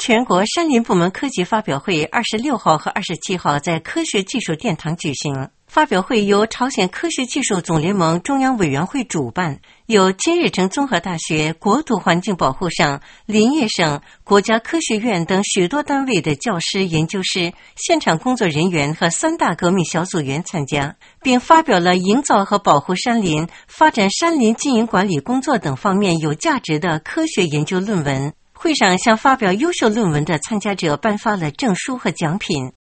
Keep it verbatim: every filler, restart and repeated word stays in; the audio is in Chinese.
全国山林部门科技发表会二十六号和二十七号在科学技术殿堂举行。发表会由朝鲜科学技术总联盟中央委员会主办，由金日成综合大学国土环境保护省、林业省、国家科学院等许多单位的教师、研究师、现场工作人员和三大革命小组员参加，并发表了营造和保护山林、发展山林经营管理工作等方面有价值的科学研究论文。会上向发表优秀论文的参加者颁发了证书和奖品。